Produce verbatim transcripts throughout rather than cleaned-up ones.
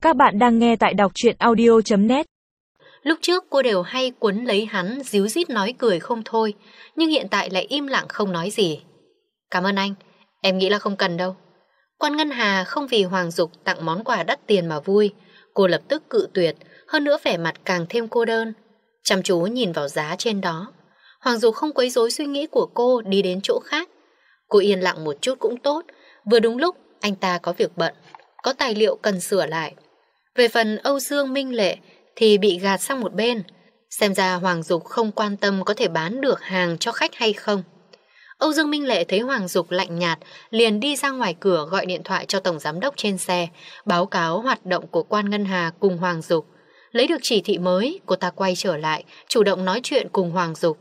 Các bạn đang nghe tại đọc truyện audio chấm net. Lúc trước cô đều hay quấn lấy hắn, díu dít nói cười không thôi, nhưng hiện tại lại im lặng không nói gì. Cảm ơn anh, em nghĩ là không cần đâu. Quan Ngân Hà không vì Hoàng Dục tặng món quà đắt tiền mà vui, cô lập tức cự tuyệt, hơn nữa vẻ mặt càng thêm cô đơn. Chăm chú nhìn vào giá trên đó, Hoàng Dục không quấy rối suy nghĩ của cô, đi đến chỗ khác. Cô yên lặng một chút cũng tốt, vừa đúng lúc anh ta có việc bận, có tài liệu cần sửa lại. Về phần Âu Dương Minh Lệ thì bị gạt sang một bên, xem ra Hoàng Dục không quan tâm có thể bán được hàng cho khách hay không. Âu Dương Minh Lệ thấy Hoàng Dục lạnh nhạt, liền đi ra ngoài cửa gọi điện thoại cho tổng giám đốc trên xe, báo cáo hoạt động của Quan Ngân Hà cùng Hoàng Dục. Lấy được chỉ thị mới, cô ta quay trở lại, chủ động nói chuyện cùng Hoàng Dục.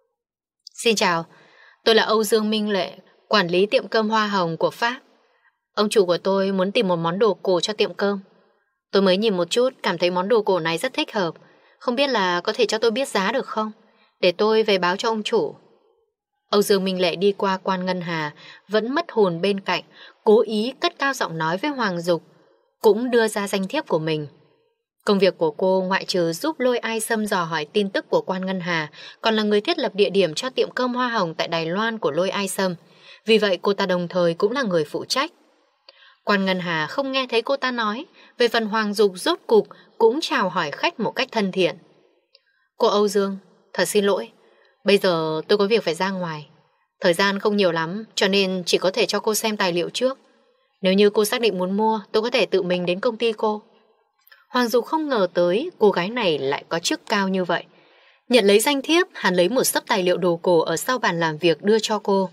Xin chào, tôi là Âu Dương Minh Lệ, quản lý tiệm cơm Hoa Hồng của Pháp. Ông chủ của tôi muốn tìm một món đồ cổ cho tiệm cơm. Tôi mới nhìn một chút, cảm thấy món đồ cổ này rất thích hợp. Không biết là có thể cho tôi biết giá được không? Để tôi về báo cho ông chủ. Âu Dương Minh Lệ đi qua Quan Ngân Hà, vẫn mất hồn bên cạnh, cố ý cất cao giọng nói với Hoàng Dục, cũng đưa ra danh thiếp của mình. Công việc của cô ngoại trừ giúp Lôi Ai Sâm dò hỏi tin tức của Quan Ngân Hà, còn là người thiết lập địa điểm cho tiệm cơm Hoa Hồng tại Đài Loan của Lôi Ai Sâm. Vì vậy cô ta đồng thời cũng là người phụ trách. Quan Ngân Hà không nghe thấy cô ta nói, về phần Hoàng Dục rốt cục cũng chào hỏi khách một cách thân thiện. Cô Âu Dương, thật xin lỗi, bây giờ tôi có việc phải ra ngoài. Thời gian không nhiều lắm, cho nên chỉ có thể cho cô xem tài liệu trước. Nếu như cô xác định muốn mua, tôi có thể tự mình đến công ty cô. Hoàng Dục không ngờ tới cô gái này lại có chức cao như vậy. Nhận lấy danh thiếp, hắn lấy một xấp tài liệu đồ cổ ở sau bàn làm việc đưa cho cô.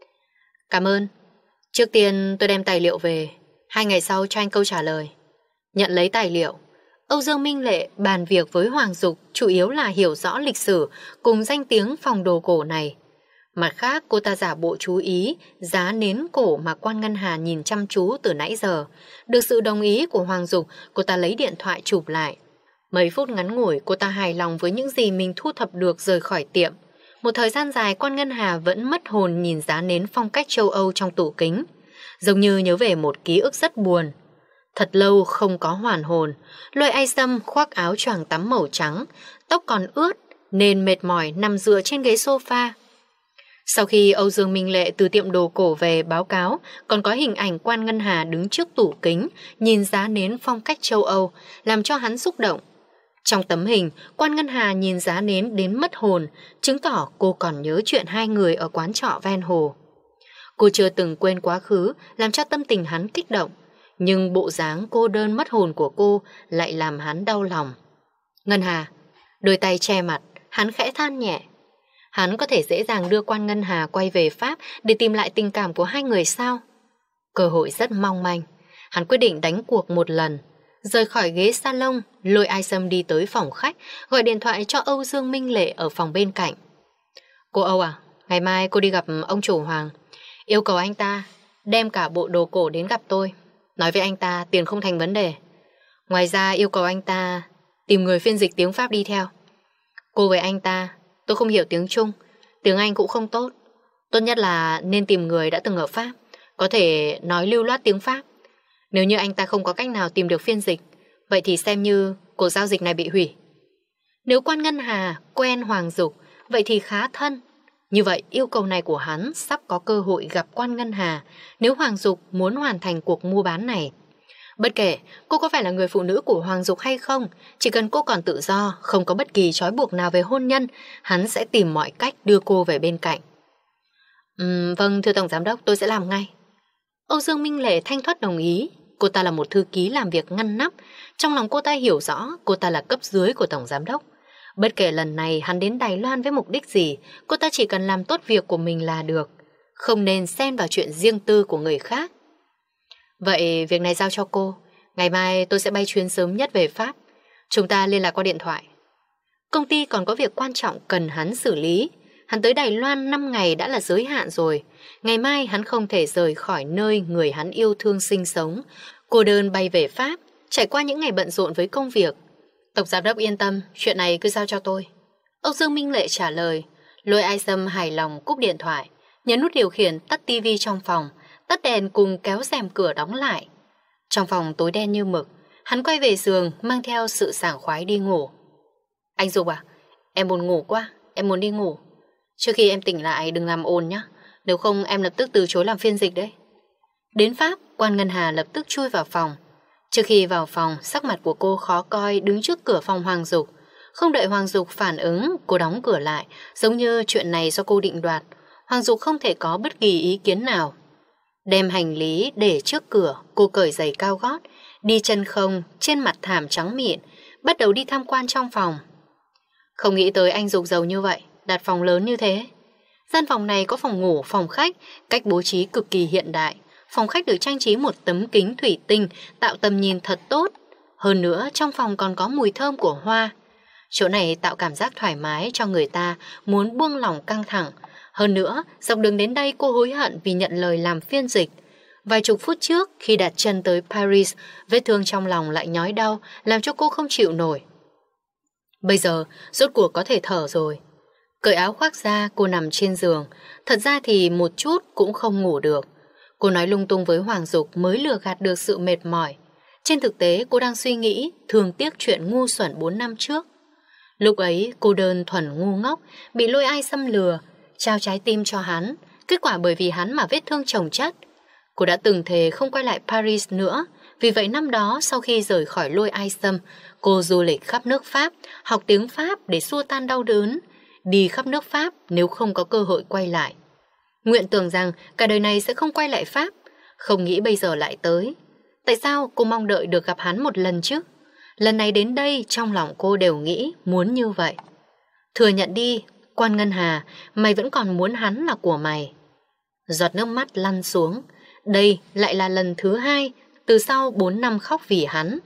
Cảm ơn. Trước tiên tôi đem tài liệu về, hai ngày sau cho anh câu trả lời. Nhận lấy tài liệu, Âu Dương Minh Lệ bàn việc với Hoàng Dục chủ yếu là hiểu rõ lịch sử cùng danh tiếng phòng đồ cổ này. Mặt khác cô ta giả bộ chú ý giá nến cổ mà Quan Ngân Hà nhìn chăm chú từ nãy giờ. Được sự đồng ý của Hoàng Dục, cô ta lấy điện thoại chụp lại. Mấy phút ngắn ngủi cô ta hài lòng với những gì mình thu thập được rời khỏi tiệm. Một thời gian dài Quan Ngân Hà vẫn mất hồn nhìn giá nến phong cách châu Âu trong tủ kính, giống như nhớ về một ký ức rất buồn. Thật lâu không có hoàn hồn, Lôi Ai Sâm khoác áo choàng tắm màu trắng, tóc còn ướt nên mệt mỏi nằm dựa trên ghế sofa. Sau khi Âu Dương Minh Lệ từ tiệm đồ cổ về báo cáo, còn có hình ảnh Quan Ngân Hà đứng trước tủ kính, nhìn giá nến phong cách châu Âu, làm cho hắn xúc động. Trong tấm hình, Quan Ngân Hà nhìn giá nến đến mất hồn, chứng tỏ cô còn nhớ chuyện hai người ở quán trọ ven hồ. Cô chưa từng quên quá khứ, làm cho tâm tình hắn kích động, nhưng bộ dáng cô đơn mất hồn của cô lại làm hắn đau lòng. Ngân Hà, đôi tay che mặt, hắn khẽ than nhẹ. Hắn có thể dễ dàng đưa Quan Ngân Hà quay về Pháp để tìm lại tình cảm của hai người sao? Cơ hội rất mong manh. Hắn quyết định đánh cuộc một lần. Rời khỏi ghế salon, Lôi Ai Sâm đi tới phòng khách, gọi điện thoại cho Âu Dương Minh Lệ ở phòng bên cạnh. Cô Âu à, ngày mai cô đi gặp ông chủ Hoàng. Yêu cầu anh ta đem cả bộ đồ cổ đến gặp tôi. Nói với anh ta tiền không thành vấn đề. Ngoài ra yêu cầu anh ta tìm người phiên dịch tiếng Pháp đi theo. Cô với anh ta, tôi không hiểu tiếng Trung, tiếng Anh cũng không tốt. Tốt nhất là nên tìm người đã từng ở Pháp, có thể nói lưu loát tiếng Pháp. Nếu như anh ta không có cách nào tìm được phiên dịch, vậy thì xem như cuộc giao dịch này bị hủy. Nếu Quan Ngân Hà quen Hoàng Dục, vậy thì khá thân. Như vậy yêu cầu này của hắn sắp có cơ hội gặp Quan Ngân Hà nếu Hoàng Dục muốn hoàn thành cuộc mua bán này. Bất kể cô có phải là người phụ nữ của Hoàng Dục hay không, chỉ cần cô còn tự do, không có bất kỳ trói buộc nào về hôn nhân, hắn sẽ tìm mọi cách đưa cô về bên cạnh. Uhm, vâng, thưa Tổng Giám đốc, tôi sẽ làm ngay. Âu Dương Minh Lệ thanh thoát đồng ý. Cô ta là một thư ký làm việc ngăn nắp. Trong lòng cô ta hiểu rõ cô ta là cấp dưới của Tổng Giám đốc. Bất kể lần này hắn đến Đài Loan với mục đích gì, cô ta chỉ cần làm tốt việc của mình là được, không nên xen vào chuyện riêng tư của người khác. Vậy việc này giao cho cô. Ngày mai tôi sẽ bay chuyến sớm nhất về Pháp. Chúng ta liên lạc qua điện thoại. Công ty còn có việc quan trọng cần hắn xử lý. Hắn tới Đài Loan năm ngày đã là giới hạn rồi. Ngày mai hắn không thể rời khỏi nơi người hắn yêu thương sinh sống. Cô đơn bay về Pháp, trải qua những ngày bận rộn với công việc. Tổng Giám đốc yên tâm, chuyện này cứ giao cho tôi. Âu Dương Minh Lệ trả lời. Lôi Ai Sâm hài lòng cúp điện thoại, nhấn nút điều khiển tắt tivi trong phòng, tắt đèn cùng kéo rèm cửa đóng lại. Trong phòng tối đen như mực, Hắn quay về giường mang theo sự sảng khoái đi ngủ. Anh Dục à, em buồn ngủ quá, em muốn đi ngủ. Trước khi em tỉnh lại đừng làm ồn nhé, nếu không em lập tức từ chối làm phiên dịch đấy. Đến Pháp, Quan Ngân Hà lập tức chui vào phòng. Trước khi vào phòng, sắc mặt của cô khó coi đứng trước cửa phòng Hoàng Dục. Không đợi Hoàng Dục phản ứng, cô đóng cửa lại, giống như chuyện này do cô định đoạt. Hoàng Dục không thể có bất kỳ ý kiến nào. Đem hành lý để trước cửa, cô cởi giày cao gót, đi chân không, trên mặt thảm trắng mịn, bắt đầu đi tham quan trong phòng. Không nghĩ tới anh Dục giàu như vậy, đặt phòng lớn như thế. Gian phòng này có phòng ngủ, phòng khách, cách bố trí cực kỳ hiện đại. Phòng khách được trang trí một tấm kính thủy tinh, tạo tầm nhìn thật tốt. Hơn nữa, trong phòng còn có mùi thơm của hoa. Chỗ này tạo cảm giác thoải mái cho người ta muốn buông lỏng căng thẳng. Hơn nữa, dọc đường đến đây cô hối hận vì nhận lời làm phiên dịch. Vài chục phút trước, khi đặt chân tới Paris, vết thương trong lòng lại nhói đau, làm cho cô không chịu nổi. Bây giờ, rốt cuộc có thể thở rồi. Cởi áo khoác ra, cô nằm trên giường. Thật ra thì một chút cũng không ngủ được. Cô nói lung tung với Hoàng Dục mới lừa gạt được sự mệt mỏi. Trên thực tế, cô đang suy nghĩ, thương tiếc chuyện ngu xuẩn bốn năm trước. Lúc ấy, cô đơn thuần ngu ngốc, bị Lôi Ai Xâm lừa, trao trái tim cho hắn. Kết quả bởi vì hắn mà vết thương chồng chất. Cô đã từng thề không quay lại Paris nữa. Vì vậy năm đó, sau khi rời khỏi Lôi Ai Xâm, cô du lịch khắp nước Pháp, học tiếng Pháp để xua tan đau đớn. Đi khắp nước Pháp nếu không có cơ hội quay lại. Nguyện tưởng rằng cả đời này sẽ không quay lại Pháp. Không nghĩ bây giờ lại tới. Tại sao cô mong đợi được gặp hắn một lần chứ? Lần này đến đây trong lòng cô đều nghĩ muốn như vậy. Thừa nhận đi, Quan Ngân Hà, mày vẫn còn muốn hắn là của mày. Giọt nước mắt lăn xuống. Đây lại là lần thứ hai từ sau bốn năm khóc vì hắn.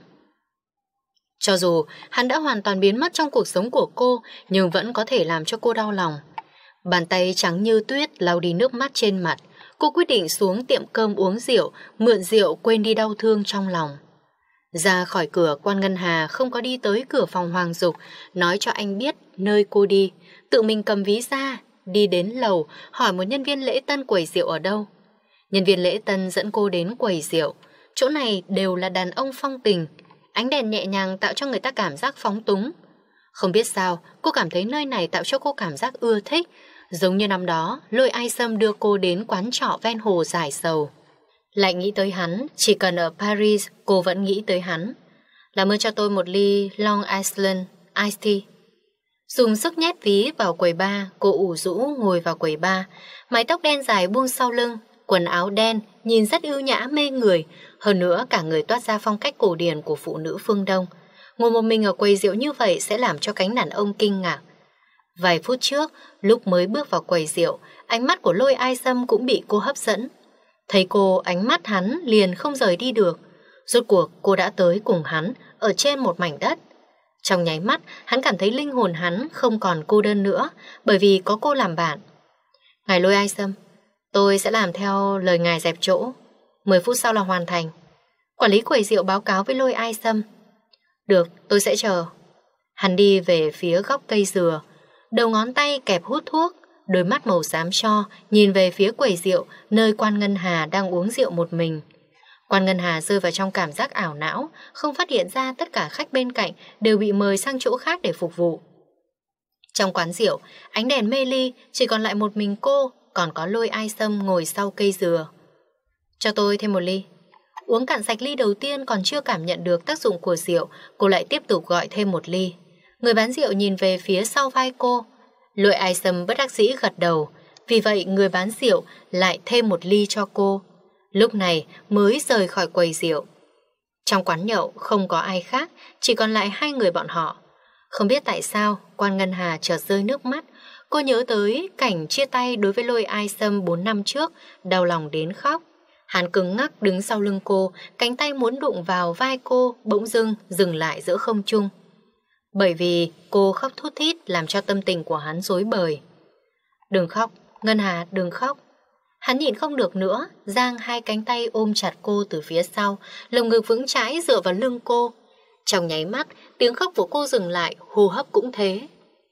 Cho dù hắn đã hoàn toàn biến mất trong cuộc sống của cô, nhưng vẫn có thể làm cho cô đau lòng. Bàn tay trắng như tuyết lau đi nước mắt trên mặt. Cô quyết định xuống tiệm cơm uống rượu, mượn rượu quên đi đau thương trong lòng. Ra khỏi cửa, Quan Ngân Hà không có đi tới cửa phòng Hoàng Dục, nói cho anh biết nơi cô đi. Tự mình cầm ví ra, đi đến lầu, hỏi một nhân viên lễ tân quầy rượu ở đâu. Nhân viên lễ tân dẫn cô đến quầy rượu. Chỗ này đều là đàn ông phong tình. Ánh đèn nhẹ nhàng tạo cho người ta cảm giác phóng túng. Không biết sao, cô cảm thấy nơi này tạo cho cô cảm giác ưa thích. Giống như năm đó, Lôi Ai Xâm đưa cô đến quán trọ ven hồ giải sầu. Lại nghĩ tới hắn, chỉ cần ở Paris, cô vẫn nghĩ tới hắn. Làm ơn cho tôi một ly Long Island Iced Tea. Dùng sức nhét ví vào quầy bar, cô ủ rũ ngồi vào quầy bar. Mái tóc đen dài buông sau lưng, quần áo đen, nhìn rất ưu nhã mê người. Hơn nữa cả người toát ra phong cách cổ điển của phụ nữ phương Đông. Ngồi một mình ở quầy rượu như vậy sẽ làm cho cánh đàn ông kinh ngạc. Vài phút trước, lúc mới bước vào quầy rượu, ánh mắt của Lôi Ai Xâm cũng bị cô hấp dẫn. Thấy cô, ánh mắt hắn liền không rời đi được. Rốt cuộc cô đã tới cùng hắn ở trên một mảnh đất. Trong nháy mắt, hắn cảm thấy linh hồn hắn không còn cô đơn nữa, bởi vì có cô làm bạn. Ngài Lôi Ai Xâm, tôi sẽ làm theo lời ngài dẹp chỗ. Mười phút sau là hoàn thành. Quản lý quầy rượu báo cáo với Lôi Ai Xâm. Được, tôi sẽ chờ. Hắn đi về phía góc cây dừa, đầu ngón tay kẹp hút thuốc, đôi mắt màu xám tro nhìn về phía quầy rượu nơi Quan Ngân Hà đang uống rượu một mình. Quan Ngân Hà rơi vào trong cảm giác ảo não, không phát hiện ra tất cả khách bên cạnh đều bị mời sang chỗ khác để phục vụ. Trong quán rượu, ánh đèn mê ly, chỉ còn lại một mình cô, còn có Lôi Ai Xâm ngồi sau cây dừa. Cho tôi thêm một ly. Uống cạn sạch ly đầu tiên còn chưa cảm nhận được tác dụng của rượu, cô lại tiếp tục gọi thêm một ly. Người bán rượu nhìn về phía sau vai cô. Lôi Ai Xâm bất đắc dĩ gật đầu. Vì vậy người bán rượu lại thêm một ly cho cô. Lúc này mới rời khỏi quầy rượu. Trong quán nhậu không có ai khác, chỉ còn lại hai người bọn họ. Không biết tại sao Quan Ngân Hà chợt rơi nước mắt. Cô nhớ tới cảnh chia tay đối với Lôi Ai Xâm bốn năm trước, đau lòng đến khóc. Hắn cứng ngắc đứng sau lưng cô, cánh tay muốn đụng vào vai cô, bỗng dưng dừng lại giữa không trung. Bởi vì cô khóc thút thít làm cho tâm tình của hắn rối bời. Đừng khóc, Ngân Hà, đừng khóc. Hắn nhịn không được nữa, giang hai cánh tay ôm chặt cô từ phía sau, lồng ngực vững chãi dựa vào lưng cô. Trong nháy mắt, tiếng khóc của cô dừng lại, hô hấp cũng thế.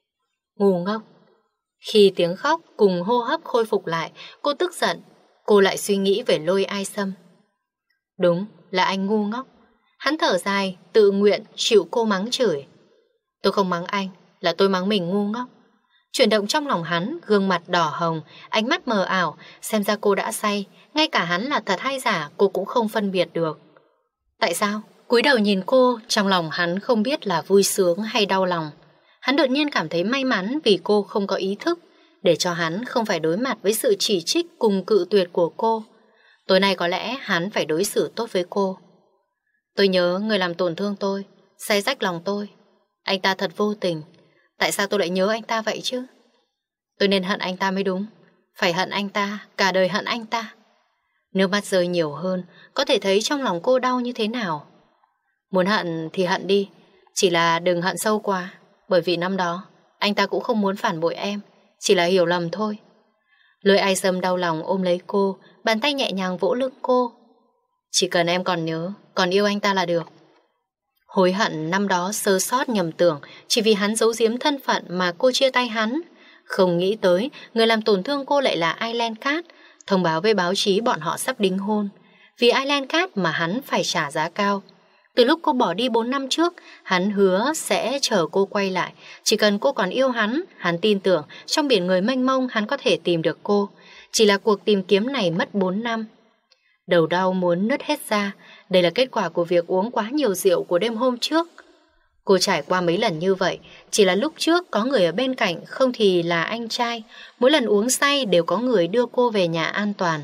Ngu ngốc. Khi tiếng khóc cùng hô hấp khôi phục lại, cô tức giận. Cô lại suy nghĩ về Lôi Ai Xâm. Đúng là anh ngu ngốc. Hắn thở dài, tự nguyện chịu cô mắng chửi. Tôi không mắng anh, là tôi mắng mình ngu ngốc. Chuyển động trong lòng hắn, gương mặt đỏ hồng, ánh mắt mờ ảo, xem ra cô đã say, ngay cả hắn là thật hay giả cô cũng không phân biệt được. Tại sao? Cúi đầu nhìn cô, trong lòng hắn không biết là vui sướng hay đau lòng. Hắn đột nhiên cảm thấy may mắn vì cô không có ý thức, để cho hắn không phải đối mặt với sự chỉ trích cùng cự tuyệt của cô. Tối nay có lẽ hắn phải đối xử tốt với cô. Tôi nhớ người làm tổn thương tôi, xé rách lòng tôi. Anh ta thật vô tình. Tại sao tôi lại nhớ anh ta vậy chứ? Tôi nên hận anh ta mới đúng. Phải hận anh ta, cả đời hận anh ta. Nước mắt rơi nhiều hơn, có thể thấy trong lòng cô đau như thế nào. Muốn hận thì hận đi, chỉ là đừng hận sâu quá. Bởi vì năm đó anh ta cũng không muốn phản bội em, chỉ là hiểu lầm thôi. Lôi Ai Sâm đau lòng ôm lấy cô, bàn tay nhẹ nhàng vỗ lưng cô. Chỉ cần em còn nhớ, còn yêu anh ta là được. Hối hận năm đó sơ sót nhầm tưởng, chỉ vì hắn giấu giếm thân phận mà cô chia tay hắn. Không nghĩ tới người làm tổn thương cô lại là Island Cat, thông báo với báo chí bọn họ sắp đính hôn. Vì Island Cat mà hắn phải trả giá cao. Từ lúc cô bỏ đi bốn năm trước, hắn hứa sẽ chờ cô quay lại. Chỉ cần cô còn yêu hắn, hắn tin tưởng trong biển người mênh mông hắn có thể tìm được cô. Chỉ là cuộc tìm kiếm này mất bốn năm. Đầu đau muốn nứt hết ra. Đây là kết quả của việc uống quá nhiều rượu của đêm hôm trước. Cô trải qua mấy lần như vậy, chỉ là lúc trước có người ở bên cạnh, không thì là anh trai. Mỗi lần uống say đều có người đưa cô về nhà an toàn.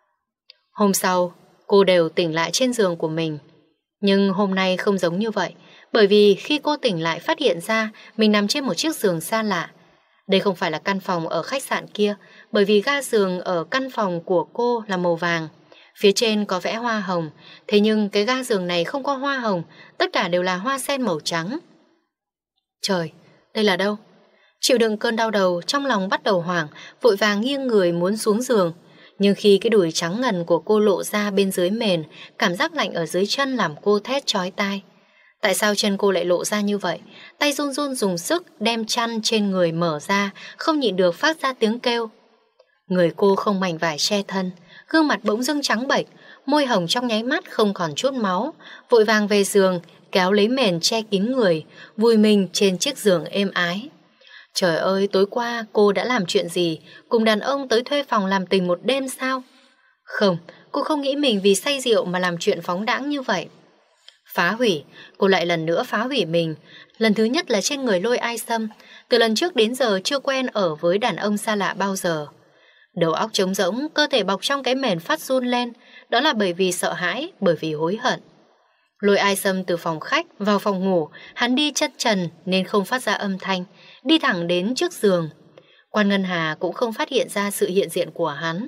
Hôm sau, cô đều tỉnh lại trên giường của mình. Nhưng hôm nay không giống như vậy, bởi vì khi cô tỉnh lại phát hiện ra mình nằm trên một chiếc giường xa lạ. Đây không phải là căn phòng ở khách sạn kia, bởi vì ga giường ở căn phòng của cô là màu vàng. Phía trên có vẽ hoa hồng, thế nhưng cái ga giường này không có hoa hồng, tất cả đều là hoa sen màu trắng. Trời, đây là đâu? Chịu đựng cơn đau đầu, trong lòng bắt đầu hoảng, vội vàng nghiêng người muốn xuống giường. Nhưng khi cái đùi trắng ngần của cô lộ ra bên dưới mền, cảm giác lạnh ở dưới chân làm cô thét chói tai. Tại sao chân cô lại lộ ra như vậy? Tay run run dùng sức đem chăn trên người mở ra, không nhịn được phát ra tiếng kêu. Người cô không mảnh vải che thân, gương mặt bỗng dưng trắng bệch, môi hồng trong nháy mắt không còn chút máu, vội vàng về giường, kéo lấy mền che kín người, vùi mình trên chiếc giường êm ái. Trời ơi, tối qua cô đã làm chuyện gì? Cùng đàn ông tới thuê phòng làm tình một đêm sao? Không, cô không nghĩ mình vì say rượu mà làm chuyện phóng đãng như vậy. Phá hủy, cô lại lần nữa phá hủy mình. Lần thứ nhất là trên người Lôi Ai Sâm. Từ lần trước đến giờ chưa quen ở với đàn ông xa lạ bao giờ. Đầu óc trống rỗng, cơ thể bọc trong cái mền phát run lên. Đó là bởi vì sợ hãi, bởi vì hối hận. Lôi Ai Sâm từ phòng khách vào phòng ngủ, hắn đi chất trần nên không phát ra âm thanh, đi thẳng đến trước giường. Quan Ngân Hà cũng không phát hiện ra sự hiện diện của hắn.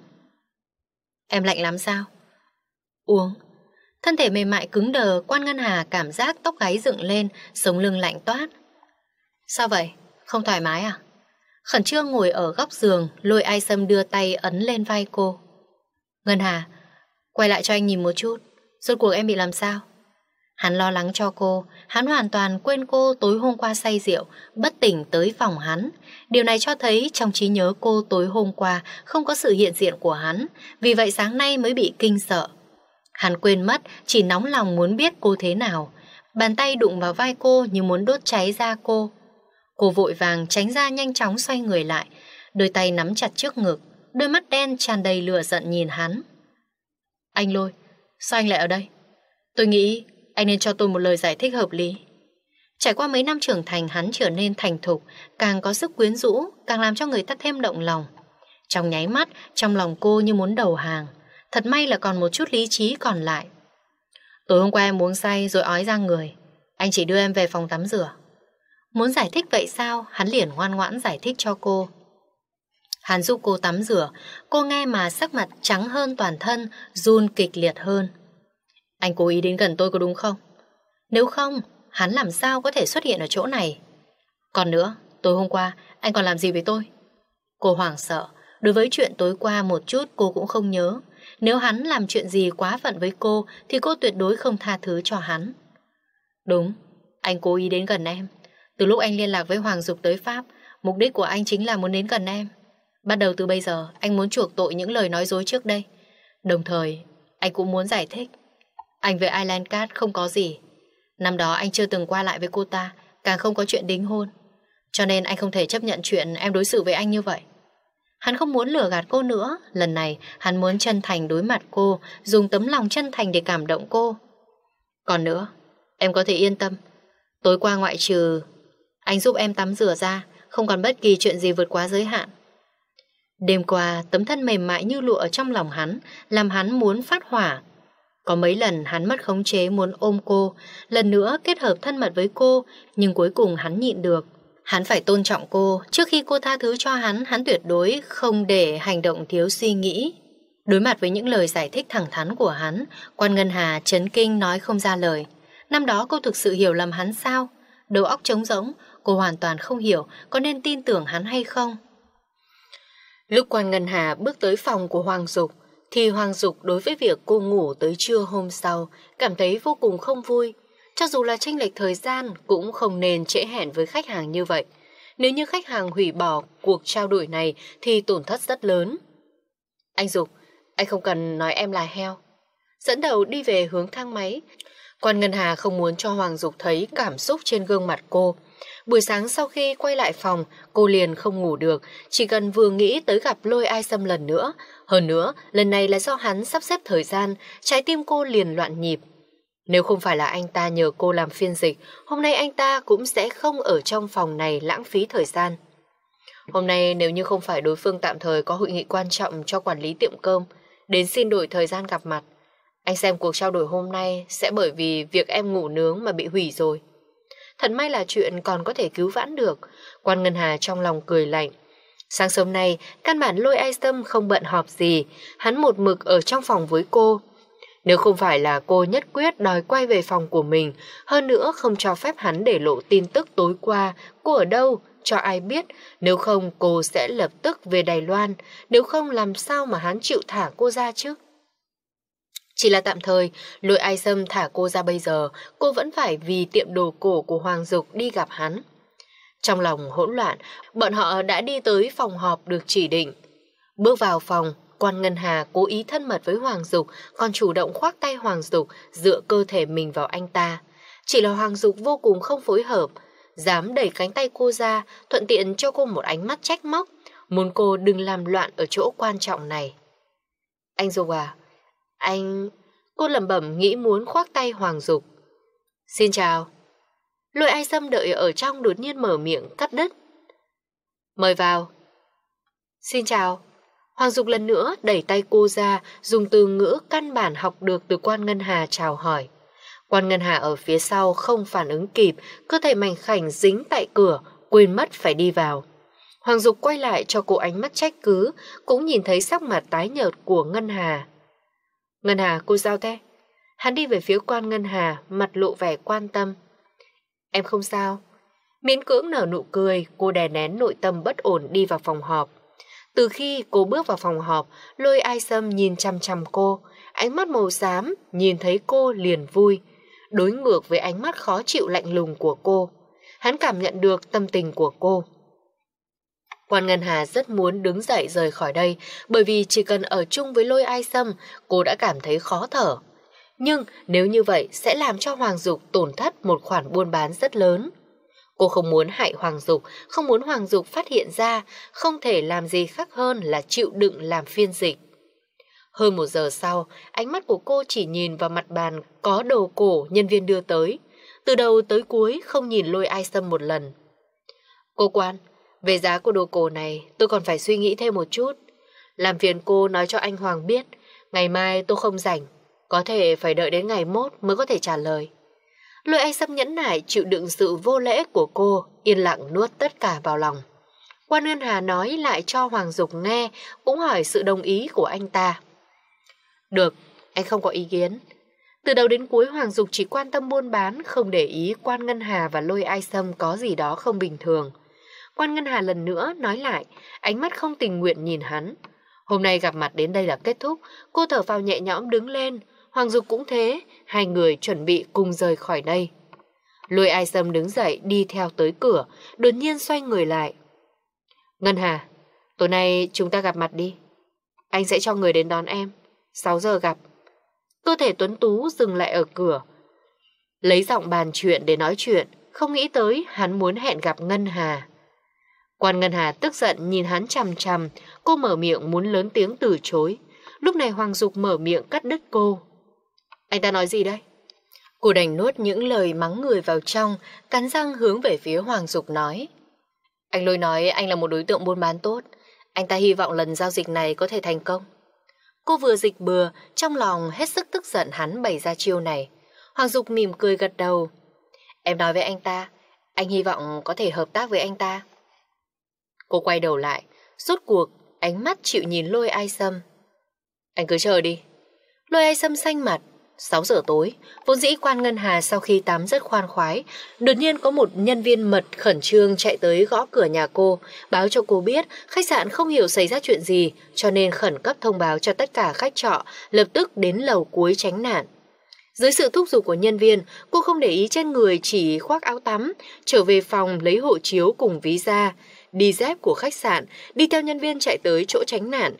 Em lạnh lắm sao? Uống. Thân thể mềm mại cứng đờ, Quan Ngân Hà cảm giác tóc gáy dựng lên, sống lưng lạnh toát. Sao vậy? Không thoải mái à? Khẩn trương ngồi ở góc giường, Lôi Ai Sâm đưa tay ấn lên vai cô. Ngân Hà, quay lại cho anh nhìn một chút, rốt cuộc em bị làm sao? Hắn lo lắng cho cô, hắn hoàn toàn quên cô tối hôm qua say rượu, bất tỉnh tới phòng hắn. Điều này cho thấy trong trí nhớ cô tối hôm qua không có sự hiện diện của hắn, vì vậy sáng nay mới bị kinh sợ. Hắn quên mất, chỉ nóng lòng muốn biết cô thế nào. Bàn tay đụng vào vai cô như muốn đốt cháy da cô. Cô vội vàng tránh ra, nhanh chóng xoay người lại, đôi tay nắm chặt trước ngực, đôi mắt đen tràn đầy lửa giận nhìn hắn. Anh Lôi, sao anh lại ở đây? Tôi nghĩ anh nên cho tôi một lời giải thích hợp lý. Trải qua mấy năm trưởng thành, hắn trở nên thành thục, càng có sức quyến rũ, càng làm cho người ta thêm động lòng. Trong nháy mắt, trong lòng cô như muốn đầu hàng. Thật may là còn một chút lý trí còn lại. Tối hôm qua em uống say rồi ói ra người, anh chỉ đưa em về phòng tắm rửa. Muốn giải thích vậy sao? Hắn liền ngoan ngoãn giải thích cho cô. Hắn giúp cô tắm rửa, cô nghe mà sắc mặt trắng hơn toàn thân, run kịch liệt hơn. Anh cố ý đến gần tôi có đúng không? Nếu không, hắn làm sao có thể xuất hiện ở chỗ này? Còn nữa, tối hôm qua anh còn làm gì với tôi? Cô hoảng sợ, đối với chuyện tối qua một chút cô cũng không nhớ. Nếu hắn làm chuyện gì quá phận với cô thì cô tuyệt đối không tha thứ cho hắn. Đúng, anh cố ý đến gần em. Từ lúc anh liên lạc với Hoàng Dục tới Pháp, mục đích của anh chính là muốn đến gần em. Bắt đầu từ bây giờ, anh muốn chuộc tội những lời nói dối trước đây. Đồng thời, anh cũng muốn giải thích. Anh với Island Cat không có gì. Năm đó anh chưa từng qua lại với cô ta, càng không có chuyện đính hôn. Cho nên anh không thể chấp nhận chuyện em đối xử với anh như vậy. Hắn không muốn lừa gạt cô nữa. Lần này hắn muốn chân thành đối mặt cô, dùng tấm lòng chân thành để cảm động cô. Còn nữa, em có thể yên tâm. Tối qua ngoại trừ anh giúp em tắm rửa ra, không còn bất kỳ chuyện gì vượt quá giới hạn. Đêm qua, tấm thân mềm mại như lụa ở trong lòng hắn, làm hắn muốn phát hỏa. Có mấy lần hắn mất khống chế muốn ôm cô, lần nữa kết hợp thân mật với cô, nhưng cuối cùng hắn nhịn được. Hắn phải tôn trọng cô, trước khi cô tha thứ cho hắn, hắn tuyệt đối không để hành động thiếu suy nghĩ. Đối mặt với những lời giải thích thẳng thắn của hắn, Quan Ngân Hà chấn kinh nói không ra lời. Năm đó cô thực sự hiểu lầm hắn sao? Đầu óc trống rỗng, cô hoàn toàn không hiểu có nên tin tưởng hắn hay không. Lúc Quan Ngân Hà bước tới phòng của Hoàng Dục, thì Hoàng Dục đối với việc cô ngủ tới trưa hôm sau cảm thấy vô cùng không vui. Cho dù là chênh lệch thời gian cũng không nên trễ hẹn với khách hàng như vậy. Nếu như khách hàng hủy bỏ cuộc trao đổi này thì tổn thất rất lớn. Anh Dục, anh không cần nói em là heo. Dẫn đầu đi về hướng thang máy. Quan Ngân Hà không muốn cho Hoàng Dục thấy cảm xúc trên gương mặt cô. Buổi sáng sau khi quay lại phòng, cô liền không ngủ được, chỉ cần vừa nghĩ tới gặp Lôi Ai Sâm lần nữa. Hơn nữa, lần này là do hắn sắp xếp thời gian, trái tim cô liền loạn nhịp. Nếu không phải là anh ta nhờ cô làm phiên dịch, hôm nay anh ta cũng sẽ không ở trong phòng này lãng phí thời gian. Hôm nay nếu như không phải đối phương tạm thời có hội nghị quan trọng cho quản lý tiệm cơm, đến xin đổi thời gian gặp mặt, anh xem cuộc trao đổi hôm nay sẽ bởi vì việc em ngủ nướng mà bị hủy rồi. Thật may là chuyện còn có thể cứu vãn được. Quan Ngân Hà trong lòng cười lạnh. Sáng sớm nay, căn bản Lôi Ai Sâm không bận họp gì, hắn một mực ở trong phòng với cô. Nếu không phải là cô nhất quyết đòi quay về phòng của mình, hơn nữa không cho phép hắn để lộ tin tức tối qua cô ở đâu, cho ai biết, nếu không cô sẽ lập tức về Đài Loan, nếu không làm sao mà hắn chịu thả cô ra chứ? Chỉ là tạm thời, Lôi Ai Sâm thả cô ra bây giờ, cô vẫn phải vì tiệm đồ cổ của Hoàng Dục đi gặp hắn. Trong lòng hỗn loạn, bọn họ đã đi tới phòng họp được chỉ định. Bước vào phòng, Quan Ngân Hà cố ý thân mật với Hoàng Dục, còn chủ động khoác tay Hoàng Dục dựa cơ thể mình vào anh ta. Chỉ là Hoàng Dục vô cùng không phối hợp, dám đẩy cánh tay cô ra, thuận tiện cho cô một ánh mắt trách móc, muốn cô đừng làm loạn ở chỗ quan trọng này. Anh Dục à, anh... Cô lẩm bẩm nghĩ muốn khoác tay Hoàng Dục. Xin chào. Lôi Ai Sâm đợi ở trong đột nhiên mở miệng cắt đứt. Mời vào. Xin chào. Hoàng Dục lần nữa đẩy tay cô ra, dùng từ ngữ căn bản học được từ Quan Ngân Hà chào hỏi. Quan Ngân Hà ở phía sau không phản ứng kịp, cơ thể mảnh khảnh dính tại cửa, quên mất phải đi vào. Hoàng Dục quay lại cho cô ánh mắt trách cứ, cũng nhìn thấy sắc mặt tái nhợt của Ngân Hà. Ngân Hà, cô sao thế? Hắn đi về phía Quan Ngân Hà, mặt lộ vẻ quan tâm. Em không sao. Miễn cưỡng nở nụ cười, cô đè nén nội tâm bất ổn đi vào phòng họp. Từ khi cô bước vào phòng họp, Lôi Ai Sâm nhìn chằm chằm cô, ánh mắt màu xám, nhìn thấy cô liền vui, đối ngược với ánh mắt khó chịu lạnh lùng của cô. Hắn cảm nhận được tâm tình của cô. Quan Ngân Hà rất muốn đứng dậy rời khỏi đây, bởi vì chỉ cần ở chung với Lôi Ai Sâm, cô đã cảm thấy khó thở. Nhưng nếu như vậy sẽ làm cho Hoàng Dục tổn thất một khoản buôn bán rất lớn. Cô không muốn hại Hoàng Dục, không muốn Hoàng Dục phát hiện ra, không thể làm gì khác hơn là chịu đựng làm phiên dịch. Hơn một giờ sau, ánh mắt của cô chỉ nhìn vào mặt bàn có đồ cổ nhân viên đưa tới. Từ đầu tới cuối không nhìn Lôi Ai Sâm một lần. Cô Quan, về giá của đồ cổ này tôi còn phải suy nghĩ thêm một chút. Làm phiền cô nói cho anh Hoàng biết, ngày mai tôi không rảnh, có thể phải đợi đến ngày mốt mới có thể trả lời. Lôi Ai Sâm nhẫn nại chịu đựng sự vô lễ của cô, yên lặng nuốt tất cả vào lòng. Quan Ngân Hà nói lại cho Hoàng Dục nghe, cũng hỏi sự đồng ý của anh ta. Được, anh không có ý kiến. Từ đầu đến cuối Hoàng Dục chỉ quan tâm buôn bán, không để ý Quan Ngân Hà và Lôi Ai Sâm có gì đó không bình thường. Quan Ngân Hà lần nữa nói lại, ánh mắt không tình nguyện nhìn hắn. Hôm nay gặp mặt đến đây là kết thúc, cô thở phào nhẹ nhõm đứng lên. Hoàng Dục cũng thế, hai người chuẩn bị cùng rời khỏi đây. Lôi Ai Sâm đứng dậy đi theo tới cửa, đột nhiên xoay người lại. Ngân Hà, tối nay chúng ta gặp mặt đi. Anh sẽ cho người đến đón em, sáu giờ gặp. Cơ thể tuấn tú dừng lại ở cửa, lấy giọng bàn chuyện để nói chuyện, không nghĩ tới hắn muốn hẹn gặp Ngân Hà. Quan Ngân Hà tức giận nhìn hắn chằm chằm, cô mở miệng muốn lớn tiếng từ chối. Lúc này Hoàng Dục mở miệng cắt đứt cô. Anh ta nói gì đây? Cô đành nuốt những lời mắng người vào trong, cắn răng hướng về phía Hoàng Dục nói. Anh Lôi nói anh là một đối tượng buôn bán tốt, anh ta hy vọng lần giao dịch này có thể thành công. Cô vừa dịch bừa, trong lòng hết sức tức giận hắn bày ra chiêu này. Hoàng Dục mỉm cười gật đầu. Em nói với anh ta, anh hy vọng có thể hợp tác với anh ta. Cô quay đầu lại, rốt cuộc ánh mắt chịu nhìn Lôi Ai Sâm. Anh cứ chờ đi. Lôi Ai Sâm xanh mặt. Sáu giờ tối, vốn dĩ Quan Ngân Hà sau khi tắm rất khoan khoái, đột nhiên có một nhân viên mật khẩn trương chạy tới gõ cửa nhà cô, báo cho cô biết khách sạn không hiểu xảy ra chuyện gì, cho nên khẩn cấp thông báo cho tất cả khách trọ lập tức đến lầu cuối tránh nạn. Dưới sự thúc giục của nhân viên, cô không để ý trên người, chỉ khoác áo tắm, trở về phòng lấy hộ chiếu cùng ví da, đi dép của khách sạn, đi theo nhân viên chạy tới chỗ tránh nạn.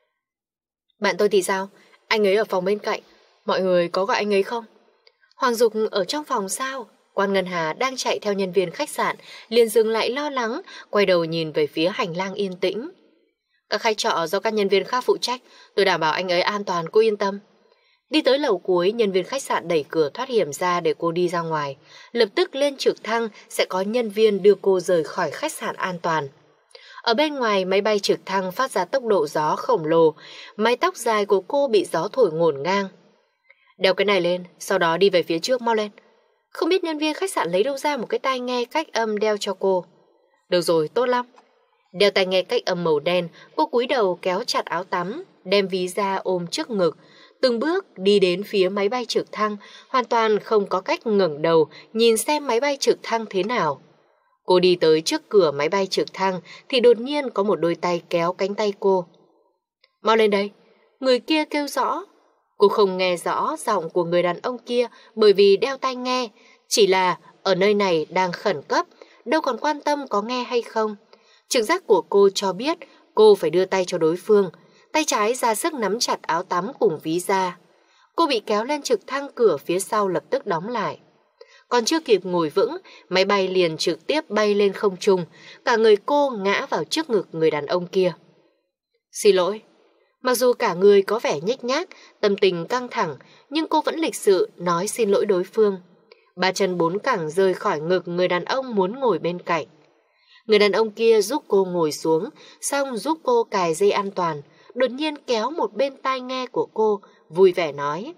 Bạn tôi thì sao? Anh ấy ở phòng bên cạnh. Mọi người có gọi anh ấy không? Hoàng Dục ở trong phòng sao? Quan Ngân Hà đang chạy theo nhân viên khách sạn, liền dừng lại lo lắng, quay đầu nhìn về phía hành lang yên tĩnh. Các khách trọ do các nhân viên khác phụ trách, tôi đảm bảo anh ấy an toàn, cô yên tâm. Đi tới lầu cuối, nhân viên khách sạn đẩy cửa thoát hiểm ra để cô đi ra ngoài. Lập tức lên trực thăng, sẽ có nhân viên đưa cô rời khỏi khách sạn an toàn. Ở bên ngoài, máy bay trực thăng phát ra tốc độ gió khổng lồ, mái tóc dài của cô bị gió thổi ngổn ngang. Đeo cái này lên, sau đó đi về phía trước, mau lên. Không biết nhân viên khách sạn lấy đâu ra một cái tai nghe cách âm đeo cho cô. Được rồi, tốt lắm. Đeo tai nghe cách âm màu đen, cô cúi đầu kéo chặt áo tắm, đem ví da ôm trước ngực, từng bước đi đến phía máy bay trực thăng, hoàn toàn không có cách ngẩng đầu nhìn xem máy bay trực thăng thế nào. Cô đi tới trước cửa máy bay trực thăng thì đột nhiên có một đôi tay kéo cánh tay cô. Mau lên đây, người kia kêu rõ. Cô không nghe rõ giọng của người đàn ông kia bởi vì đeo tai nghe, chỉ là ở nơi này đang khẩn cấp, đâu còn quan tâm có nghe hay không. Trực giác của cô cho biết cô phải đưa tay cho đối phương, tay trái ra sức nắm chặt áo tắm cùng ví da. Cô bị kéo lên trực thăng, cửa phía sau lập tức đóng lại. Còn chưa kịp ngồi vững, máy bay liền trực tiếp bay lên không trung, cả người cô ngã vào trước ngực người đàn ông kia. Xin lỗi. Mặc dù cả người có vẻ nhếch nhác, tâm tình căng thẳng, nhưng cô vẫn lịch sự nói xin lỗi đối phương. Ba chân bốn cẳng rời khỏi ngực người đàn ông muốn ngồi bên cạnh. Người đàn ông kia giúp cô ngồi xuống, xong giúp cô cài dây an toàn, đột nhiên kéo một bên tai nghe của cô, vui vẻ nói.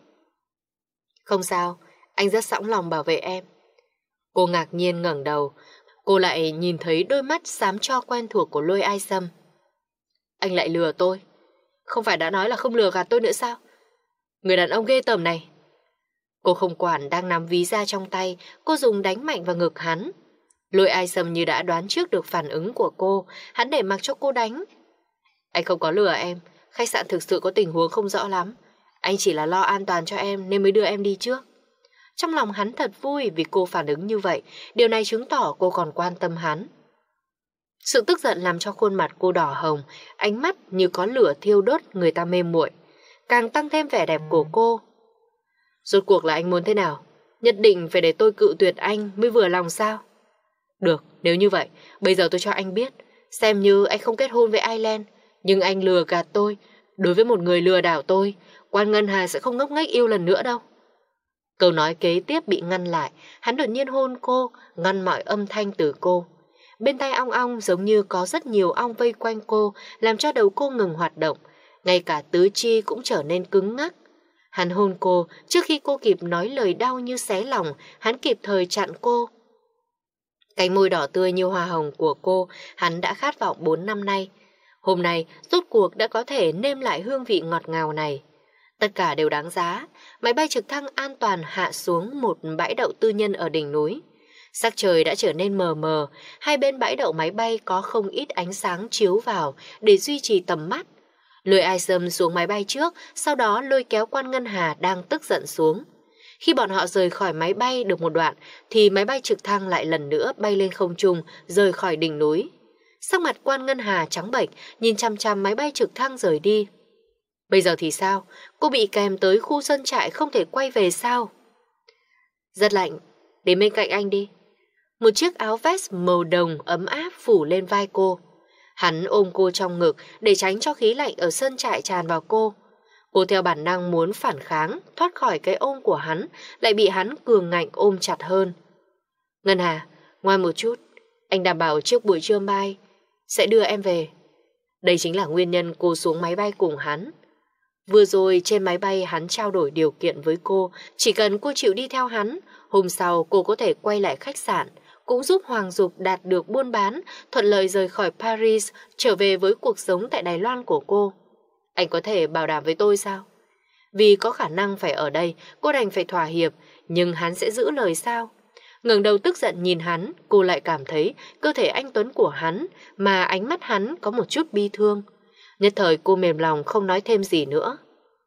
Không sao, anh rất sẵn lòng bảo vệ em. Cô ngạc nhiên ngẩng đầu, cô lại nhìn thấy đôi mắt xám tro quen thuộc của Lôi Ai Sâm. Anh lại lừa tôi. Không phải đã nói là không lừa gạt tôi nữa sao? Người đàn ông ghê tởm này. Cô không quản đang nắm ví da trong tay, cô dùng đánh mạnh vào ngực hắn. Lôi Ai Sâm như đã đoán trước được phản ứng của cô, hắn để mặc cho cô đánh. Anh không có lừa em, khách sạn thực sự có tình huống không rõ lắm. Anh chỉ là lo an toàn cho em nên mới đưa em đi trước. Trong lòng hắn thật vui vì cô phản ứng như vậy, điều này chứng tỏ cô còn quan tâm hắn. Sự tức giận làm cho khuôn mặt cô đỏ hồng, ánh mắt như có lửa thiêu đốt người ta mê muội, càng tăng thêm vẻ đẹp của cô. Rốt cuộc là anh muốn thế nào? Nhất định phải để tôi cự tuyệt anh mới vừa lòng sao? Được, nếu như vậy, bây giờ tôi cho anh biết, xem như anh không kết hôn với Ireland, nhưng anh lừa gạt tôi. Đối với một người lừa đảo tôi, Quan Ngân Hà sẽ không ngốc nghếch yêu lần nữa đâu. Câu nói kế tiếp bị ngăn lại, hắn đột nhiên hôn cô, ngăn mọi âm thanh từ cô. Bên tai ong ong giống như có rất nhiều ong vây quanh cô, làm cho đầu cô ngừng hoạt động, ngay cả tứ chi cũng trở nên cứng ngắc. Hắn hôn cô, trước khi cô kịp nói lời đau như xé lòng, hắn kịp thời chặn cô. Cánh môi đỏ tươi như hoa hồng của cô, hắn đã khát vọng bốn năm nay. Hôm nay, rốt cuộc đã có thể nêm lại hương vị ngọt ngào này. Tất cả đều đáng giá. Máy bay trực thăng an toàn hạ xuống một bãi đậu tư nhân ở đỉnh núi. Sắc trời đã trở nên mờ mờ, hai bên bãi đậu máy bay có không ít ánh sáng chiếu vào để duy trì tầm mắt. Lôi Ai Sâm xuống máy bay trước, sau đó lôi kéo Quan Ngân Hà đang tức giận xuống. Khi bọn họ rời khỏi máy bay được một đoạn, thì máy bay trực thăng lại lần nữa bay lên không trung, rời khỏi đỉnh núi. Sắc mặt Quan Ngân Hà trắng bệch, nhìn chăm chăm máy bay trực thăng rời đi. Bây giờ thì sao? Cô bị kèm tới khu sơn trại không thể quay về sao? Rất lạnh, đến bên cạnh anh đi. Một chiếc áo vest màu đồng ấm áp phủ lên vai cô. Hắn ôm cô trong ngực để tránh cho khí lạnh ở sơn trại tràn vào cô. Cô theo bản năng muốn phản kháng, thoát khỏi cái ôm của hắn, lại bị hắn cường ngạnh ôm chặt hơn. Ngân Hà, ngoan một chút, anh đảm bảo trước buổi trưa mai sẽ đưa em về. Đây chính là nguyên nhân cô xuống máy bay cùng hắn. Vừa rồi trên máy bay hắn trao đổi điều kiện với cô, chỉ cần cô chịu đi theo hắn, hôm sau cô có thể quay lại khách sạn, cũng giúp Hoàng Dục đạt được buôn bán, thuận lợi rời khỏi Paris, trở về với cuộc sống tại Đài Loan của cô. Anh có thể bảo đảm với tôi sao? Vì có khả năng phải ở đây, cô đành phải thỏa hiệp, nhưng hắn sẽ giữ lời sao? Ngẩng đầu tức giận nhìn hắn, cô lại cảm thấy cơ thể anh tuấn của hắn, mà ánh mắt hắn có một chút bi thương. Nhất thời cô mềm lòng không nói thêm gì nữa.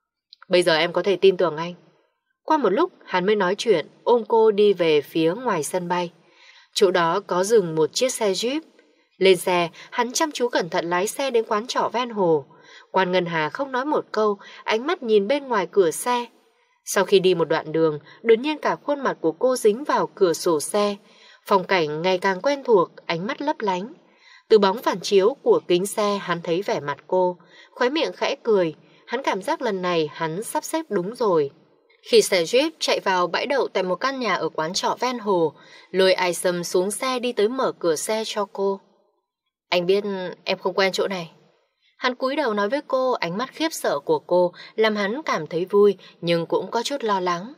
Bây giờ em có thể tin tưởng anh. Qua một lúc hắn mới nói chuyện, ôm cô đi về phía ngoài sân bay. Chỗ đó có dừng một chiếc xe Jeep. Lên xe, hắn chăm chú cẩn thận lái xe đến quán trọ ven hồ. Quan Ngân Hà không nói một câu, ánh mắt nhìn bên ngoài cửa xe. Sau khi đi một đoạn đường, đột nhiên cả khuôn mặt của cô dính vào cửa sổ xe. Phong cảnh ngày càng quen thuộc, ánh mắt lấp lánh. Từ bóng phản chiếu của kính xe hắn thấy vẻ mặt cô, khóe miệng khẽ cười. Hắn cảm giác lần này hắn sắp xếp đúng rồi. Khi xe Jeep chạy vào bãi đậu tại một căn nhà ở quán trọ ven hồ, lôi Ai Sâm xuống xe đi tới mở cửa xe cho cô. Anh biết em không quen chỗ này. Hắn cúi đầu nói với cô, ánh mắt khiếp sợ của cô làm hắn cảm thấy vui nhưng cũng có chút lo lắng.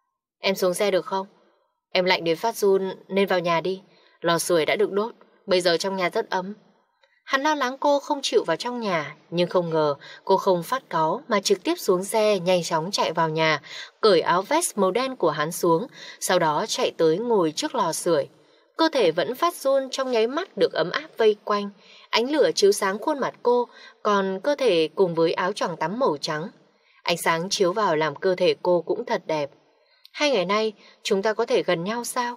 Em xuống xe được không? Em lạnh đến phát run nên vào nhà đi. Lò sưởi đã được đốt, bây giờ trong nhà rất ấm. Hắn lo lắng cô không chịu vào trong nhà, nhưng không ngờ cô không phát cáu mà trực tiếp xuống xe nhanh chóng chạy vào nhà, cởi áo vest màu đen của hắn xuống, sau đó chạy tới ngồi trước lò sưởi. Cơ thể vẫn phát run trong nháy mắt được ấm áp vây quanh, ánh lửa chiếu sáng khuôn mặt cô, còn cơ thể cùng với áo choàng tắm màu trắng. Ánh sáng chiếu vào làm cơ thể cô cũng thật đẹp. Hai ngày nay chúng ta có thể gần nhau sao?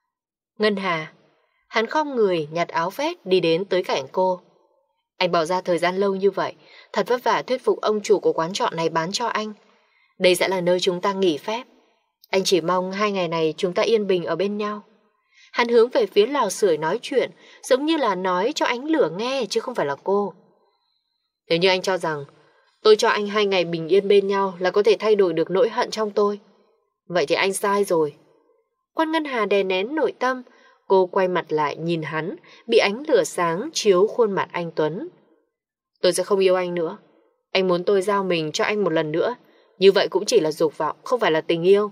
Ngân Hà. Hắn khom người nhặt áo vest đi đến tới cạnh cô. Anh bỏ ra thời gian lâu như vậy, thật vất vả thuyết phục ông chủ của quán trọ này bán cho anh. Đây sẽ là nơi chúng ta nghỉ phép. Anh chỉ mong hai ngày này chúng ta yên bình ở bên nhau. Hắn hướng về phía lò sưởi nói chuyện, giống như là nói cho ánh lửa nghe chứ không phải là cô. Nếu như anh cho rằng tôi cho anh hai ngày bình yên bên nhau là có thể thay đổi được nỗi hận trong tôi, vậy thì anh sai rồi. Quan Ngân Hà đè nén nội tâm, cô quay mặt lại nhìn hắn, bị ánh lửa sáng chiếu khuôn mặt anh Tuấn. Tôi sẽ không yêu anh nữa. Anh muốn tôi giao mình cho anh một lần nữa, như vậy cũng chỉ là dục vọng, không phải là tình yêu.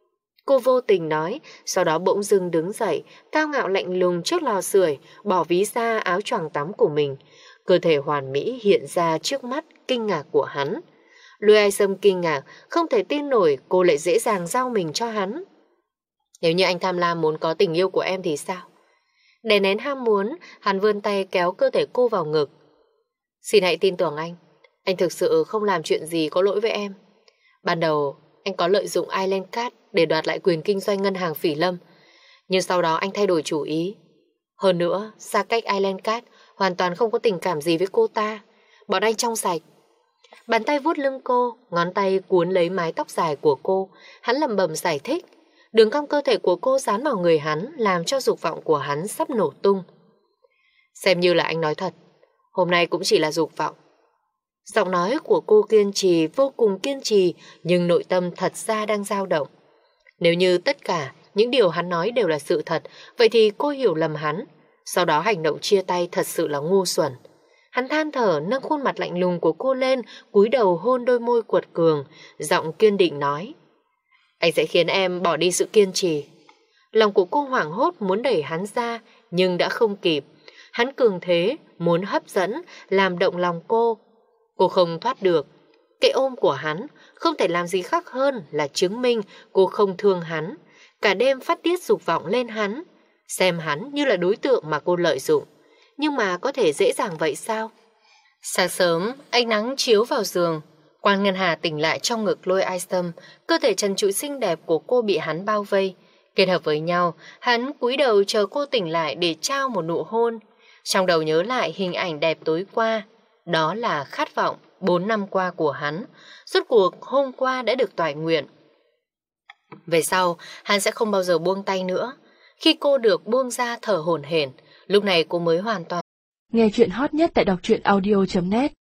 Cô vô tình nói, sau đó bỗng dưng đứng dậy, cao ngạo lạnh lùng trước lò sưởi, bỏ ví ra áo choàng tắm của mình. Cơ thể hoàn mỹ hiện ra trước mắt kinh ngạc của hắn. Lôi Ai Sâm kinh ngạc, không thể tin nổi cô lại dễ dàng giao mình cho hắn. Nếu như anh tham lam muốn có tình yêu của em thì sao? Để nén ham muốn, hắn vươn tay kéo cơ thể cô vào ngực. Xin hãy tin tưởng anh, anh thực sự không làm chuyện gì có lỗi với em. Ban đầu, anh có lợi dụng Island Card để đoạt lại quyền kinh doanh ngân hàng Phỉ Lâm, nhưng sau đó anh thay đổi chủ ý. Hơn nữa, xa cách Island Card, hoàn toàn không có tình cảm gì với cô ta. Bọn anh trong sạch. Bàn tay vuốt lưng cô, ngón tay cuốn lấy mái tóc dài của cô, hắn lẩm bẩm giải thích. Đường cong cơ thể của cô dán vào người hắn, làm cho dục vọng của hắn sắp nổ tung. Xem như là anh nói thật, hôm nay cũng chỉ là dục vọng. Giọng nói của cô kiên trì, vô cùng kiên trì, nhưng nội tâm thật ra đang dao động. Nếu như tất cả những điều hắn nói đều là sự thật, vậy thì cô hiểu lầm hắn. Sau đó hành động chia tay thật sự là ngu xuẩn. Hắn than thở nâng khuôn mặt lạnh lùng của cô lên, cúi đầu hôn đôi môi quật cường, giọng kiên định nói. Anh sẽ khiến em bỏ đi sự kiên trì. Lòng của cô hoảng hốt muốn đẩy hắn ra, nhưng đã không kịp. Hắn cường thế, muốn hấp dẫn, làm động lòng cô. Cô không thoát được. Cái ôm của hắn không thể làm gì khác hơn là chứng minh cô không thương hắn. Cả đêm phát tiết dục vọng lên hắn, xem hắn như là đối tượng mà cô lợi dụng. Nhưng mà có thể dễ dàng vậy sao? Sáng sớm, ánh nắng chiếu vào giường. Quan Ngân Hà tỉnh lại trong ngực Lôi Ai Sâm, cơ thể trần trụi xinh đẹp của cô bị hắn bao vây. Kết hợp với nhau, hắn cúi đầu chờ cô tỉnh lại để trao một nụ hôn. Trong đầu nhớ lại hình ảnh đẹp tối qua, đó là khát vọng, bốn năm qua của hắn, rốt cuộc hôm qua đã được toại nguyện. Về sau, hắn sẽ không bao giờ buông tay nữa. Khi cô được buông ra thở hổn hển, lúc này cô mới hoàn toàn. Nghe chuyện hot nhất tại đọc truyện audio chấm net